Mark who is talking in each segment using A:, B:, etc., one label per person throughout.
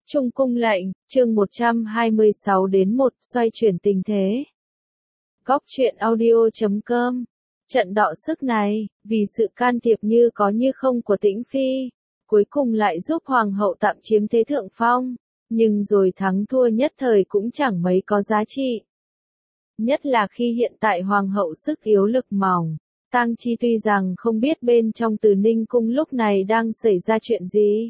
A: Trung cung lệnh, chương 126 đến 1, xoay chuyển tình thế. Góc truyện audio.com. Trận đọ sức này, vì sự can thiệp như có như không của Tĩnh Phi, cuối cùng lại giúp Hoàng hậu tạm chiếm thế thượng phong, nhưng rồi thắng thua nhất thời cũng chẳng mấy có giá trị. Nhất là khi hiện tại Hoàng hậu sức yếu lực mỏng, Tang Chi tuy rằng không biết bên trong Từ Ninh cung lúc này đang xảy ra chuyện gì.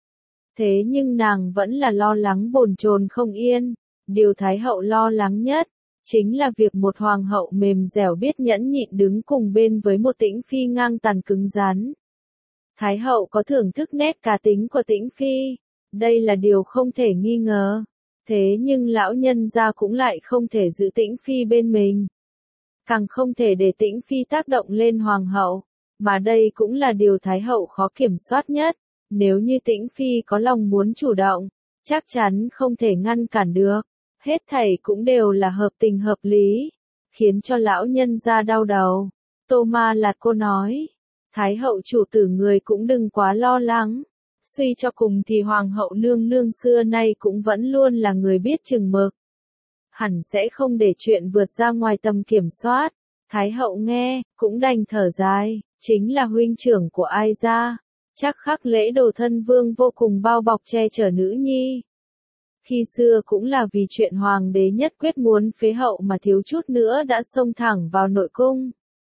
A: Thế nhưng nàng vẫn là lo lắng bồn chồn không yên, điều Thái hậu lo lắng nhất, chính là việc một hoàng hậu mềm dẻo biết nhẫn nhịn đứng cùng bên với một Tĩnh Phi ngang tàn cứng rắn. Thái hậu có thưởng thức nét cá tính của Tĩnh Phi, đây là điều không thể nghi ngờ, thế nhưng lão nhân gia cũng lại không thể giữ Tĩnh Phi bên mình. Càng không thể để Tĩnh Phi tác động lên hoàng hậu, mà đây cũng là điều Thái hậu khó kiểm soát nhất. Nếu như Tĩnh Phi có lòng muốn chủ động, chắc chắn không thể ngăn cản được, hết thảy cũng đều là hợp tình hợp lý, khiến cho lão nhân gia đau đầu. Tô Ma Lạt cô nói, Thái hậu chủ tử người cũng đừng quá lo lắng, suy cho cùng thì Hoàng hậu nương nương xưa nay cũng vẫn luôn là người biết chừng mực. Hẳn sẽ không để chuyện vượt ra ngoài tầm kiểm soát. Thái hậu nghe, cũng đành thở dài, chính là huynh trưởng của ai ra. Chắc khắc lễ Đồ Thân Vương vô cùng bao bọc che chở nữ nhi. Khi xưa cũng là vì chuyện hoàng đế nhất quyết muốn phế hậu mà thiếu chút nữa đã xông thẳng vào nội cung.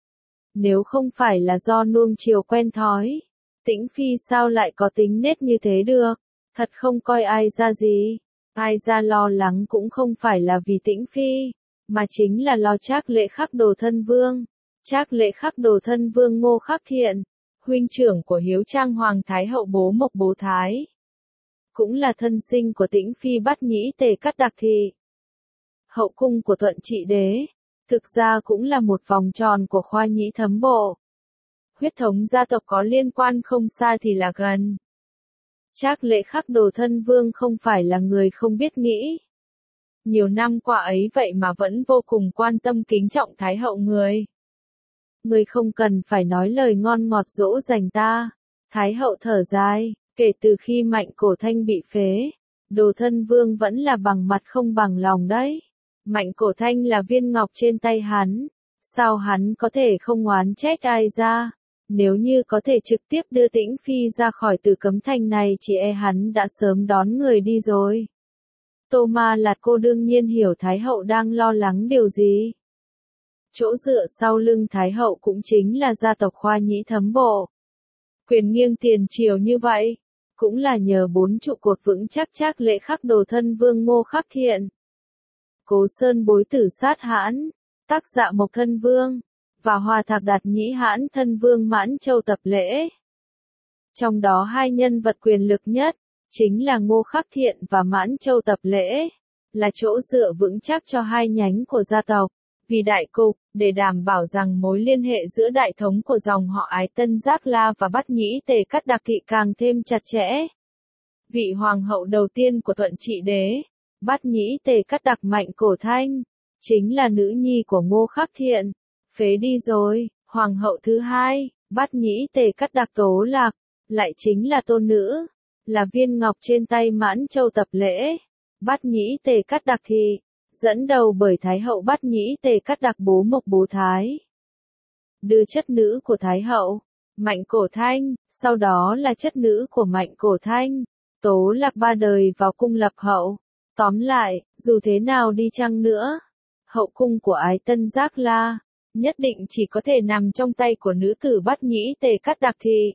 A: Nếu không phải là do nuông chiều quen thói, Tĩnh Phi sao lại có tính nết như thế được, thật không coi ai ra gì. Ai ra lo lắng cũng không phải là vì Tĩnh Phi, mà chính là lo Trác Lễ Khắc Đồ Thân Vương. Trác Lễ Khắc Đồ Thân Vương Ngô Khắc Thiện, huynh trưởng của Hiếu Trang Hoàng Thái hậu Bố Mộc Bố Thái, cũng là thân sinh của Tĩnh Phi Bát Nhĩ Tề Cắt Đặc Thị. Hậu cung của Thuận Trị Đế, thực ra cũng là một vòng tròn của Khoa Nhĩ Thấm Bộ. Huyết thống gia tộc có liên quan không xa thì là gần. Trác Lễ Khắc Đồ Thân Vương không phải là người không biết nghĩ. Nhiều năm qua ấy vậy mà vẫn vô cùng quan tâm kính trọng Thái hậu người. Người không cần phải nói lời ngon ngọt dỗ dành ta. Thái hậu thở dài, kể từ khi Mạnh Cổ Thanh bị phế, Đồ Thân Vương vẫn là bằng mặt không bằng lòng đấy. Mạnh Cổ Thanh là viên ngọc trên tay hắn, sao hắn có thể không oán trách ai ra? Nếu như có thể trực tiếp đưa Tĩnh Phi ra khỏi Tử Cấm Thành này chỉ e hắn đã sớm đón người đi rồi. Tô Ma Lạt cô đương nhiên hiểu Thái hậu đang lo lắng điều gì. Chỗ dựa sau lưng Thái hậu cũng chính là gia tộc Khoa Nhĩ Thấm Bộ. Quyền nghiêng tiền triều như vậy, cũng là nhờ 4 trụ cột vững chắc Trác Lễ Khắc Đồ Thân Vương Ngô Khắc Thiện, Cố Sơn Bối Tử Sát Hãn, Tác Dạ Mộc Thân Vương, và Hòa Thạc Đạt Nhĩ Hãn Thân Vương Mãn Châu Tập Lễ. Trong đó hai nhân vật quyền lực nhất, chính là Ngô Khắc Thiện và Mãn Châu Tập Lễ, là chỗ dựa vững chắc cho hai nhánh của gia tộc. Vì đại cục, để đảm bảo rằng mối liên hệ giữa đại thống của dòng họ Ái Tân Giác La và Bát Nhĩ Tề Cắt Đặc Thị càng thêm chặt chẽ. Vị hoàng hậu đầu tiên của Thuận Trị Đế, Bát Nhĩ Tề Cắt Đặc Mạnh Cổ Thanh, chính là nữ nhi của Ngô Khắc Thiện, phế đi rồi. Hoàng hậu thứ hai, Bát Nhĩ Tề Cắt Đặc Tố Lạc, lại chính là tôn nữ, là viên ngọc trên tay Mãn Châu Tập Lễ, Bát Nhĩ Tề Cắt Đặc Thị, dẫn đầu bởi Thái hậu Bát Nhĩ Tề Cắt Đặc Bố Mộc Bố Thái. Đưa chất nữ của Thái hậu, Mạnh Cổ Thanh, sau đó là chất nữ của Mạnh Cổ Thanh, Tố Lạc ba đời vào cung lập hậu. Tóm lại, dù thế nào đi chăng nữa, hậu cung của Ái Tân Giác La, nhất định chỉ có thể nằm trong tay của nữ tử Bát Nhĩ Tề Cắt Đặc Thị.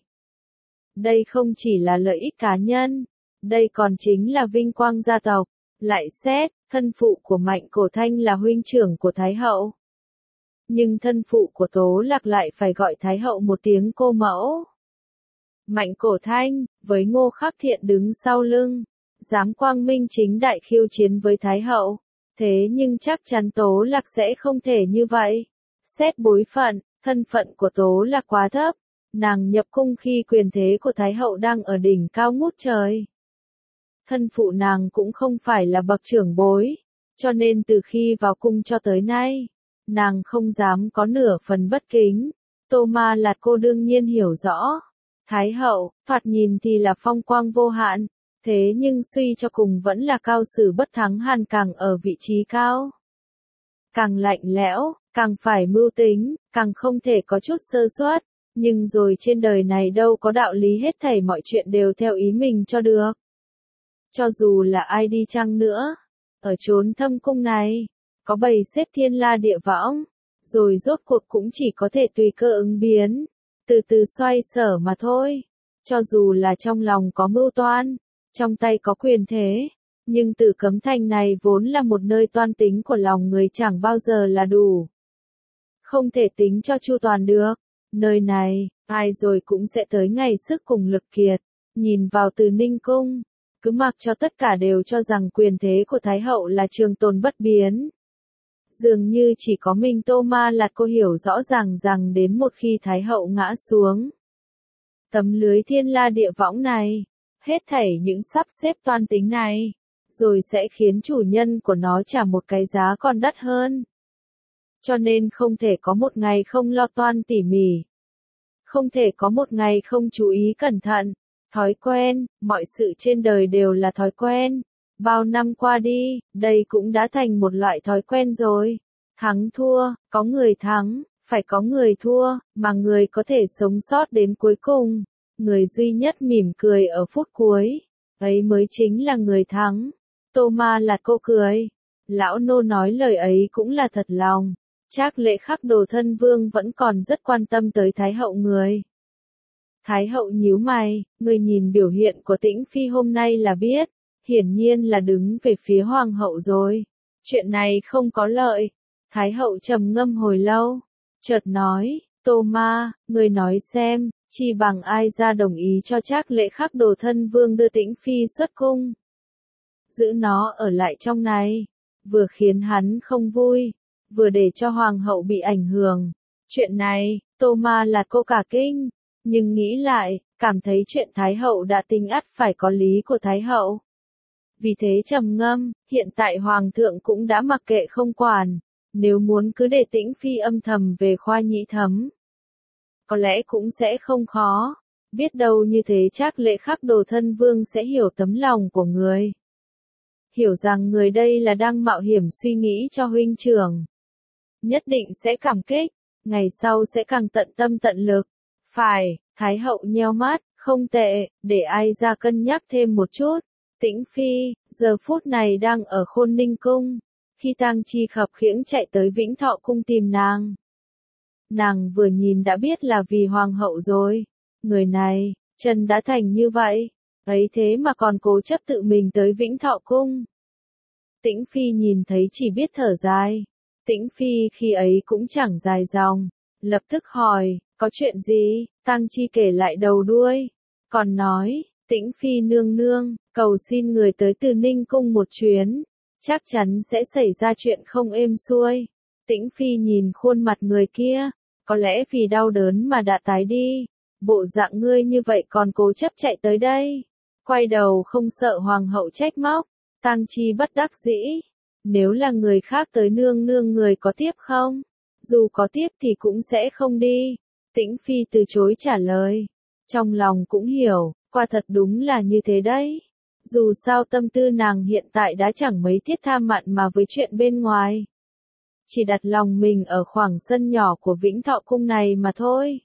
A: Đây không chỉ là lợi ích cá nhân, đây còn chính là vinh quang gia tộc. Lại xét, thân phụ của Mạnh Cổ Thanh là huynh trưởng của Thái hậu. Nhưng thân phụ của Tố Lạc lại phải gọi Thái hậu một tiếng cô mẫu. Mạnh Cổ Thanh, với Ngô Khắc Thiện đứng sau lưng, dám quang minh chính đại khiêu chiến với Thái hậu. Thế nhưng chắc chắn Tố Lạc sẽ không thể như vậy. Xét bối phận, thân phận của Tố Lạc quá thấp. Nàng nhập cung khi quyền thế của Thái hậu đang ở đỉnh cao ngút trời. Thân phụ nàng cũng không phải là bậc trưởng bối, cho nên từ khi vào cung cho tới nay, nàng không dám có nửa phần bất kính. Tô Ma Lạt cô đương nhiên hiểu rõ. Thái hậu, thoạt nhìn thì là phong quang vô hạn, Thế nhưng suy cho cùng vẫn là cao sử bất thắng Hàn càng ở vị trí cao. Càng lạnh lẽo, càng phải mưu tính, càng không thể có chút sơ suất. Nhưng rồi trên đời này đâu có đạo lý hết thảy mọi chuyện đều theo ý mình cho được. Cho dù là ai đi chăng nữa, ở chốn thâm cung này, có bày xếp thiên la địa võng, rồi rốt cuộc cũng chỉ có thể tùy cơ ứng biến, từ từ xoay sở mà thôi. Cho dù là trong lòng có mưu toan, trong tay có quyền thế, nhưng Tử Cấm Thành này vốn là một nơi toan tính của lòng người chẳng bao giờ là đủ. Không thể tính cho chu toàn được. Nơi này, ai rồi cũng sẽ tới ngày sức cùng lực kiệt. Nhìn vào Từ Ninh Cung, cứ mặc cho tất cả đều cho rằng quyền thế của Thái Hậu là trường tồn bất biến. Dường như chỉ có mình Tô Ma Lạt cô hiểu rõ ràng rằng đến một khi Thái Hậu ngã xuống, tấm lưới thiên la địa võng này, hết thảy những sắp xếp toan tính này, rồi sẽ khiến chủ nhân của nó trả một cái giá còn đắt hơn. Cho nên không thể có một ngày không lo toan tỉ mỉ. Không thể có một ngày không chú ý cẩn thận. Thói quen, mọi sự trên đời đều là thói quen. Bao năm qua đi, đây cũng đã thành một loại thói quen rồi. Thắng thua, có người thắng, phải có người thua, mà người có thể sống sót đến cuối cùng. Người duy nhất mỉm cười ở phút cuối, ấy mới chính là người thắng. Tô Ma Lạt cô cười. Lão nô nói lời ấy cũng là thật lòng. Trác Lễ Khắc Đồ thân vương vẫn còn rất quan tâm tới Thái Hậu người. Thái Hậu nhíu mày, người nhìn biểu hiện của Tĩnh Phi hôm nay là biết, hiển nhiên là đứng về phía Hoàng hậu rồi. Chuyện này không có lợi. Thái Hậu trầm ngâm hồi lâu, chợt nói, Tô Ma, người nói xem, chi bằng ai ra đồng ý cho Trác Lễ Khắc Đồ thân vương đưa Tĩnh Phi xuất cung. Giữ nó ở lại trong này, vừa khiến hắn không vui, vừa để cho Hoàng hậu bị ảnh hưởng. Chuyện này, Tô Ma Lạt cô cả kinh, nhưng nghĩ lại, cảm thấy chuyện Thái Hậu đã tính ắt phải có lý của Thái Hậu. Vì thế trầm ngâm, hiện tại Hoàng thượng cũng đã mặc kệ không quản, nếu muốn cứ để Tĩnh Phi âm thầm về khoa nhĩ thấm. Có lẽ cũng sẽ không khó, biết đâu như thế Trác Lễ Khắc Đồ thân vương sẽ hiểu tấm lòng của người. Hiểu rằng người đây là đang mạo hiểm suy nghĩ cho huynh trưởng. Nhất định sẽ cảm kích, ngày sau sẽ càng tận tâm tận lực. Phải, Thái Hậu nheo mắt, không tệ, để ai ra cân nhắc thêm một chút. Tĩnh Phi, giờ phút này đang ở Khôn Ninh Cung, khi Tang Chi khập khiễng chạy tới Vĩnh Thọ Cung tìm nàng. Nàng vừa nhìn đã biết là vì Hoàng hậu rồi. Người này, chân đã thành như vậy, ấy thế mà còn cố chấp tự mình tới Vĩnh Thọ Cung. Tĩnh Phi nhìn thấy chỉ biết thở dài. Tĩnh Phi khi ấy cũng chẳng dài dòng, lập tức hỏi, có chuyện gì? Tang Chi kể lại đầu đuôi, còn nói, Tĩnh Phi nương nương, cầu xin người tới Từ Ninh Cung một chuyến, chắc chắn sẽ xảy ra chuyện không êm xuôi. Tĩnh Phi nhìn khuôn mặt người kia, có lẽ vì đau đớn mà đã tái đi, bộ dạng ngươi như vậy còn cố chấp chạy tới đây, quay đầu không sợ Hoàng hậu trách móc. Tang Chi bất đắc dĩ. Nếu là người khác tới nương nương người có tiếp không? Dù có tiếp thì cũng sẽ không đi. Tĩnh Phi từ chối trả lời. Trong lòng cũng hiểu, quả thật đúng là như thế đấy. Dù sao tâm tư nàng hiện tại đã chẳng mấy thiết tha mặn mà với chuyện bên ngoài. Chỉ đặt lòng mình ở khoảng sân nhỏ của Vĩnh Thọ Cung này mà thôi.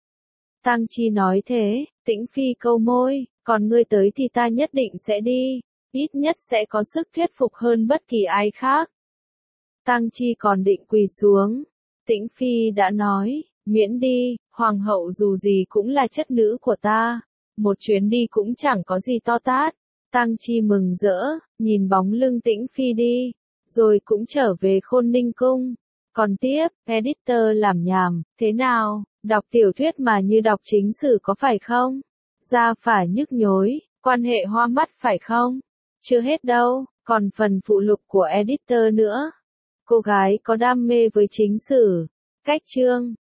A: Tang Chi nói thế, Tĩnh Phi câu môi, còn ngươi tới thì ta nhất định sẽ đi. Ít nhất sẽ có sức thuyết phục hơn bất kỳ ai khác. Tang Chi còn định quỳ xuống. Tĩnh Phi đã nói, miễn đi, Hoàng hậu dù gì cũng là chất nữ của ta. Một chuyến đi cũng chẳng có gì to tát. Tang Chi mừng rỡ, nhìn bóng lưng Tĩnh Phi đi, rồi cũng trở về Khôn Ninh Cung. Còn tiếp, editor làm nhảm, thế nào, đọc tiểu thuyết mà như đọc chính sử có phải không? Da phải nhức nhối, quan hệ hoa mắt phải không? Chưa hết đâu, còn phần phụ lục của editor nữa. Cô gái có đam mê với chính sử, cách chương,